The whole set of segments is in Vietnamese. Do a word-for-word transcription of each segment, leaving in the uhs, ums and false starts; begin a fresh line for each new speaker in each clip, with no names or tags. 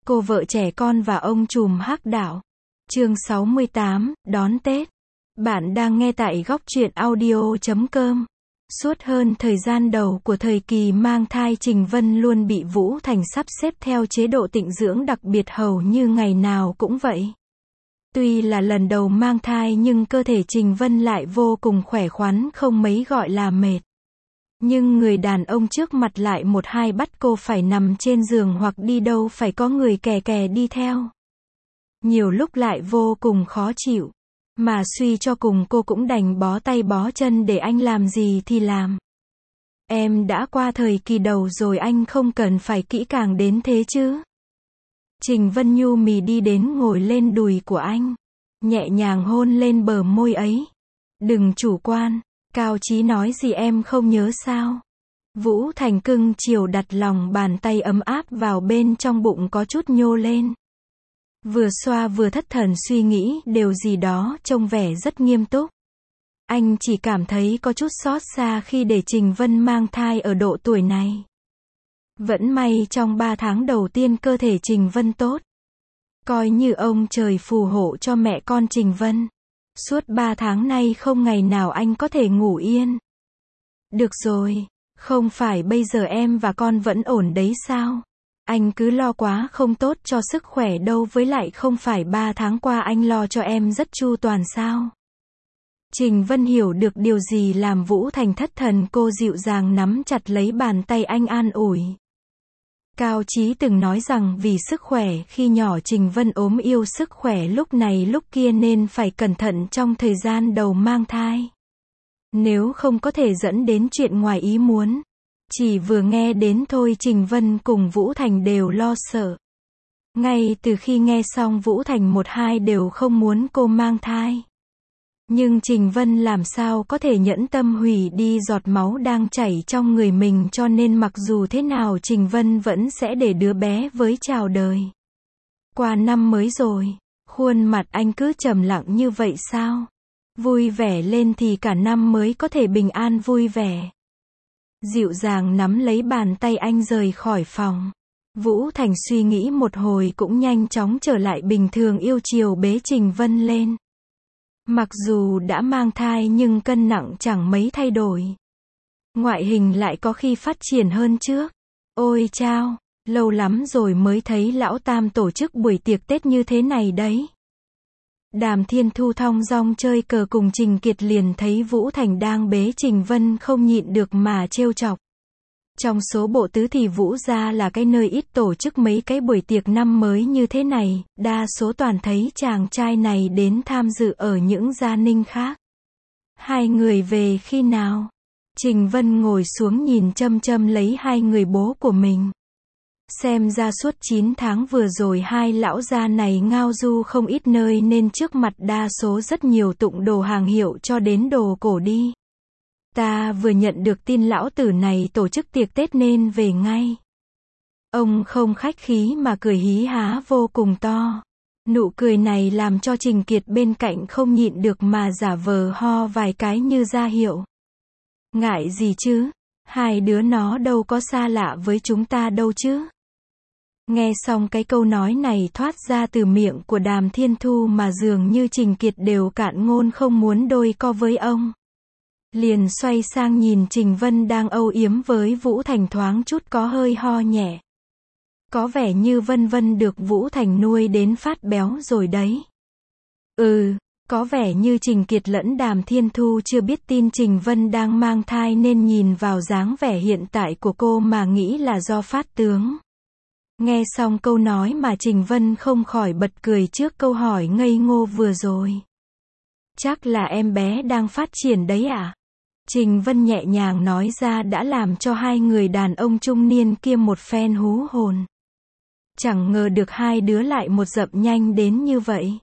Cô vợ trẻ con và ông trùm hắc đạo. Chương sáu mươi tám, đón Tết. Bạn đang nghe tại góc truyện audio chấm com. Suốt hơn thời gian đầu của thời kỳ mang thai, Trình Vân luôn bị Vũ Thành sắp xếp theo chế độ tịnh dưỡng đặc biệt, hầu như ngày nào cũng vậy. Tuy là lần đầu mang thai nhưng cơ thể Trình Vân lại vô cùng khỏe khoắn, không mấy gọi là mệt. Nhưng người đàn ông trước mặt lại một hai bắt cô phải nằm trên giường hoặc đi đâu phải có người kè kè đi theo. Nhiều lúc lại vô cùng khó chịu. Mà suy cho cùng cô cũng đành bó tay bó chân để anh làm gì thì làm. Em đã qua thời kỳ đầu rồi, anh không cần phải kỹ càng đến thế chứ. Trình Vân nhu mì đi đến ngồi lên đùi của anh. Nhẹ nhàng hôn lên bờ môi ấy. Đừng chủ quan. Cao Chí nói gì em không nhớ sao? Vũ Thành cưng chiều đặt lòng bàn tay ấm áp vào bên trong bụng có chút nhô lên. Vừa xoa vừa thất thần suy nghĩ điều gì đó, trông vẻ rất nghiêm túc. Anh chỉ cảm thấy có chút xót xa khi để Trình Vân mang thai ở độ tuổi này. Vẫn may trong ba tháng đầu tiên cơ thể Trình Vân tốt. Coi như ông trời phù hộ cho mẹ con Trình Vân. Suốt ba tháng nay không ngày nào anh có thể ngủ yên. Được rồi, không phải bây giờ em và con vẫn ổn đấy sao? Anh cứ lo quá không tốt cho sức khỏe đâu, với lại không phải ba tháng qua anh lo cho em rất chu toàn sao? Trình Vân hiểu được điều gì làm Vũ Thành thất thần, cô dịu dàng nắm chặt lấy bàn tay anh an ủi. Cao Chí từng nói rằng vì sức khỏe khi nhỏ Trình Vân ốm yêu sức khỏe lúc này lúc kia nên phải cẩn thận trong thời gian đầu mang thai. Nếu không có thể dẫn đến chuyện ngoài ý muốn. Chỉ vừa nghe đến thôi Trình Vân cùng Vũ Thành đều lo sợ. Ngay từ khi nghe xong Vũ Thành một hai đều không muốn cô mang thai. Nhưng Trình Vân làm sao có thể nhẫn tâm hủy đi giọt máu đang chảy trong người mình, cho nên mặc dù thế nào Trình Vân vẫn sẽ để đứa bé với chào đời. Qua năm mới rồi, khuôn mặt anh cứ trầm lặng như vậy sao? Vui vẻ lên thì cả năm mới có thể bình an vui vẻ. Dịu dàng nắm lấy bàn tay anh rời khỏi phòng. Vũ Thành suy nghĩ một hồi cũng nhanh chóng trở lại bình thường, yêu chiều bế Trình Vân lên. Mặc dù đã mang thai nhưng cân nặng chẳng mấy thay đổi. Ngoại hình lại có khi phát triển hơn trước. Ôi chao, lâu lắm rồi mới thấy lão Tam tổ chức buổi tiệc Tết như thế này đấy. Đàm Thiên Thu thong dong chơi cờ cùng Trình Kiệt liền thấy Vũ Thành đang bế Trình Vân không nhịn được mà trêu chọc. Trong số bộ tứ thì Vũ gia là cái nơi ít tổ chức mấy cái buổi tiệc năm mới như thế này, đa số toàn thấy chàng trai này đến tham dự ở những gia ninh khác. Hai người về khi nào? Trình Vân ngồi xuống nhìn chăm chăm lấy hai người bố của mình. Xem ra suốt chín tháng vừa rồi hai lão gia này ngao du không ít nơi nên trước mặt đa số rất nhiều tụng đồ hàng hiệu cho đến đồ cổ đi. Ta vừa nhận được tin lão tử này tổ chức tiệc Tết nên về ngay. Ông không khách khí mà cười hí há vô cùng to. Nụ cười này làm cho Trình Kiệt bên cạnh không nhịn được mà giả vờ ho vài cái như ra hiệu. Ngại gì chứ? Hai đứa nó đâu có xa lạ với chúng ta đâu chứ? Nghe xong cái câu nói này thoát ra từ miệng của Đàm Thiên Thu mà dường như Trình Kiệt đều cạn ngôn không muốn đôi co với ông. Liền xoay sang nhìn Trình Vân đang âu yếm với Vũ Thành, thoáng chút có hơi ho nhẹ. Có vẻ như Vân Vân được Vũ Thành nuôi đến phát béo rồi đấy. Ừ, có vẻ như Trình Kiệt lẫn Đàm Thiên Thu chưa biết tin Trình Vân đang mang thai nên nhìn vào dáng vẻ hiện tại của cô mà nghĩ là do phát tướng. Nghe xong câu nói mà Trình Vân không khỏi bật cười trước câu hỏi ngây ngô vừa rồi. Chắc là em bé đang phát triển đấy à? Trình Vân nhẹ nhàng nói ra đã làm cho hai người đàn ông trung niên kia một phen hú hồn. Chẳng ngờ được hai đứa lại một dậm nhanh đến như vậy.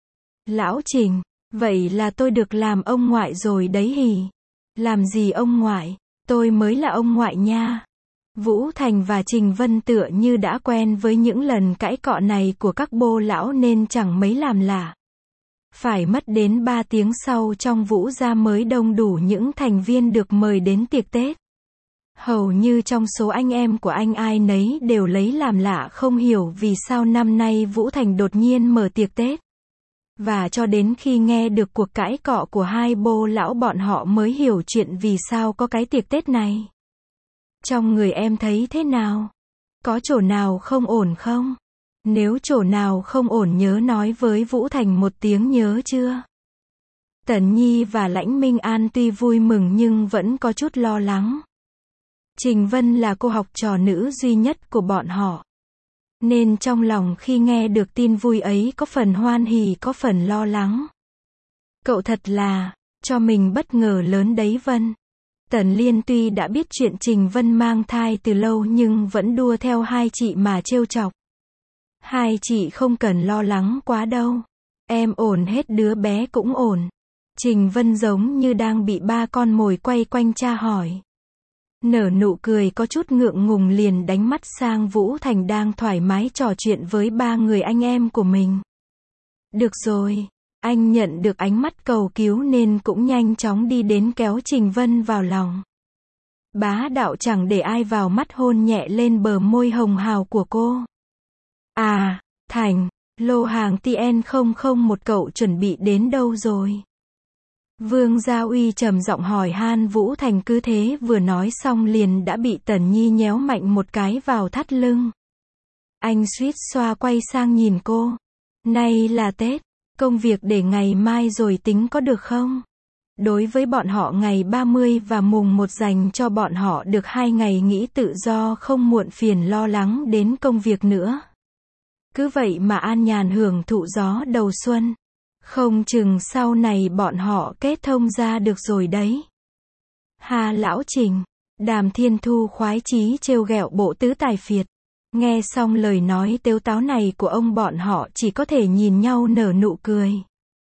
Lão Trình, vậy là tôi được làm ông ngoại rồi đấy hì? Làm gì ông ngoại? Tôi mới là ông ngoại nha. Vũ Thành và Trình Vân tựa như đã quen với những lần cãi cọ này của các bô lão nên chẳng mấy làm lạ. Phải mất đến ba tiếng sau trong Vũ gia mới đông đủ những thành viên được mời đến tiệc Tết. Hầu như trong số anh em của anh ai nấy đều lấy làm lạ không hiểu vì sao năm nay Vũ Thành đột nhiên mở tiệc Tết. Và cho đến khi nghe được cuộc cãi cọ của hai bô lão bọn họ mới hiểu chuyện vì sao có cái tiệc Tết này. Trong người em thấy thế nào? Có chỗ nào không ổn không? Nếu chỗ nào không ổn nhớ nói với Vũ Thành một tiếng nhớ chưa? Tần Nhi và Lãnh Minh An tuy vui mừng nhưng vẫn có chút lo lắng. Trình Vân là cô học trò nữ duy nhất của bọn họ. Nên trong lòng khi nghe được tin vui ấy có phần hoan hỉ có phần lo lắng. Cậu thật là, cho mình bất ngờ lớn đấy Vân. Tần Liên tuy đã biết chuyện Trình Vân mang thai từ lâu nhưng vẫn đua theo hai chị mà trêu chọc. Hai chị không cần lo lắng quá đâu. Em ổn hết đứa bé cũng ổn. Trình Vân giống như đang bị ba con mồi quay quanh tra hỏi. Nở nụ cười có chút ngượng ngùng liền đánh mắt sang Vũ Thành đang thoải mái trò chuyện với ba người anh em của mình. Được rồi, anh nhận được ánh mắt cầu cứu nên cũng nhanh chóng đi đến kéo Trình Vân vào lòng. Bá đạo chẳng để ai vào mắt hôn nhẹ lên bờ môi hồng hào của cô. À, Thành, lô hàng T N không không một cậu chuẩn bị đến đâu rồi? Vương Gia Uy trầm giọng hỏi han. Vũ Thành cứ thế vừa nói xong liền đã bị Tần Nhi nhéo mạnh một cái vào thắt lưng. Anh suýt xoa quay sang nhìn cô. Nay là Tết, công việc để ngày mai rồi tính có được không? Đối với bọn họ ngày ba mươi và mùng một dành cho bọn họ được hai ngày nghỉ tự do không muộn phiền lo lắng đến công việc nữa. Cứ vậy mà an nhàn hưởng thụ gió đầu xuân. Không chừng sau này bọn họ kết thông ra được rồi đấy. Hà lão Trình, Đàm Thiên Thu khoái chí trêu ghẹo bộ tứ tài phiệt. Nghe xong lời nói tếu táo này của ông bọn họ chỉ có thể nhìn nhau nở nụ cười.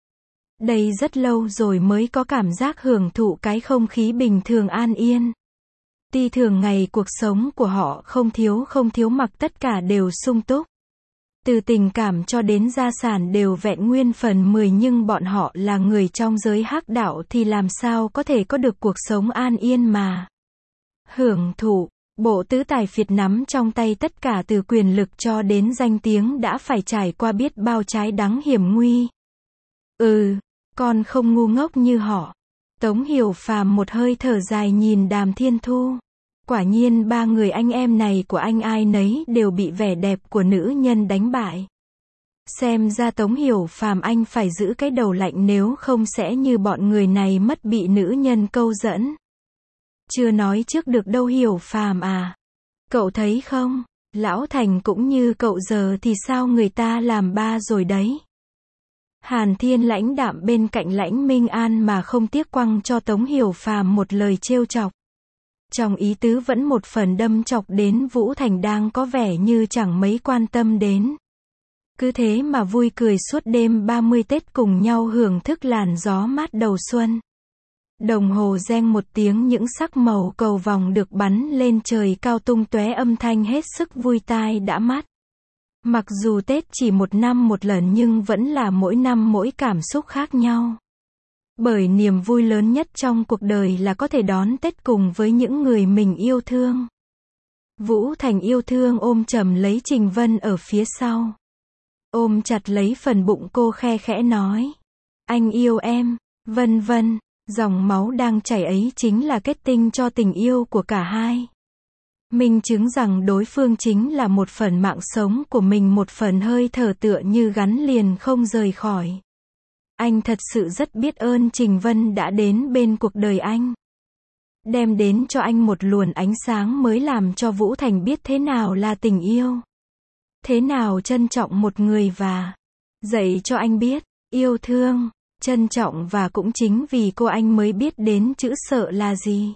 Đây rất lâu rồi mới có cảm giác hưởng thụ cái không khí bình thường an yên. Tuy thường ngày cuộc sống của họ không thiếu không thiếu mặc tất cả đều sung túc. Từ tình cảm cho đến gia sản đều vẹn nguyên phần mười nhưng bọn họ là người trong giới hắc đạo thì làm sao có thể có được cuộc sống an yên mà hưởng thụ. Bộ tứ tài phiệt nắm trong tay tất cả từ quyền lực cho đến danh tiếng đã phải trải qua biết bao trái đắng hiểm nguy. Ừ, con không ngu ngốc như họ. Tống Hiểu Phàm một hơi thở dài nhìn Đàm Thiên Thu. Quả nhiên ba người anh em này của anh ai nấy đều bị vẻ đẹp của nữ nhân đánh bại. Xem ra Tống Hiểu Phàm anh phải giữ cái đầu lạnh nếu không sẽ như bọn người này mất bị nữ nhân câu dẫn. Chưa nói trước được đâu Hiểu Phàm à. Cậu thấy không, Lão Thành cũng như cậu giờ thì sao người ta làm ba rồi đấy. Hàn Thiên lãnh đạm bên cạnh Lãnh Minh An mà không tiếc quăng cho Tống Hiểu Phàm một lời trêu chọc. Trong ý tứ vẫn một phần đâm chọc đến Vũ Thành đang có vẻ như chẳng mấy quan tâm đến. Cứ thế mà vui cười suốt đêm ba mươi Tết cùng nhau hưởng thức làn gió mát đầu xuân. Đồng hồ reng một tiếng những sắc màu cầu vòng được bắn lên trời cao tung tóe âm thanh hết sức vui tai đã mắt. Mặc dù Tết chỉ một năm một lần nhưng vẫn là mỗi năm mỗi cảm xúc khác nhau. Bởi niềm vui lớn nhất trong cuộc đời là có thể đón Tết cùng với những người mình yêu thương. Vũ Thành yêu thương ôm chầm lấy Trình Vân ở phía sau. Ôm chặt lấy phần bụng cô khe khẽ nói. Anh yêu em, Vân Vân. Dòng máu đang chảy ấy chính là kết tinh cho tình yêu của cả hai. Minh chứng rằng đối phương chính là một phần mạng sống của mình, một phần hơi thở tựa như gắn liền không rời khỏi. Anh thật sự rất biết ơn Trình Vân đã đến bên cuộc đời anh. Đem đến cho anh một luồng ánh sáng mới làm cho Vũ Thành biết thế nào là tình yêu. Thế nào trân trọng một người và dạy cho anh biết, yêu thương, trân trọng và cũng chính vì cô anh mới biết đến chữ sợ là gì.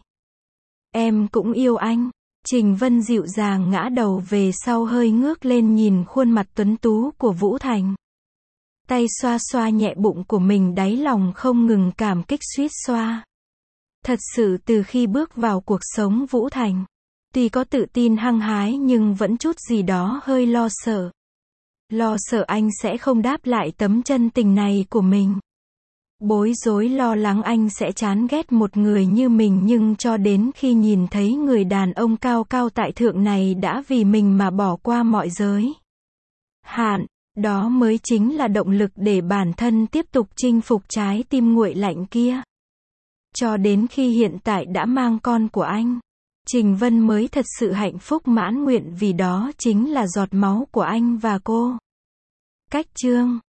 Em cũng yêu anh. Trình Vân dịu dàng ngã đầu về sau hơi ngước lên nhìn khuôn mặt tuấn tú của Vũ Thành. Tay xoa xoa nhẹ bụng của mình đáy lòng không ngừng cảm kích suýt xoa. Thật sự từ khi bước vào cuộc sống Vũ Thành, tuy có tự tin hăng hái nhưng vẫn chút gì đó hơi lo sợ. Lo sợ anh sẽ không đáp lại tấm chân tình này của mình. Bối rối lo lắng anh sẽ chán ghét một người như mình, nhưng cho đến khi nhìn thấy người đàn ông cao cao tại thượng này đã vì mình mà bỏ qua mọi giới hạn, đó mới chính là động lực để bản thân tiếp tục chinh phục trái tim nguội lạnh kia. Cho đến khi hiện tại đã mang con của anh, Trình Vân mới thật sự hạnh phúc mãn nguyện, vì đó chính là giọt máu của anh và cô. Cách chương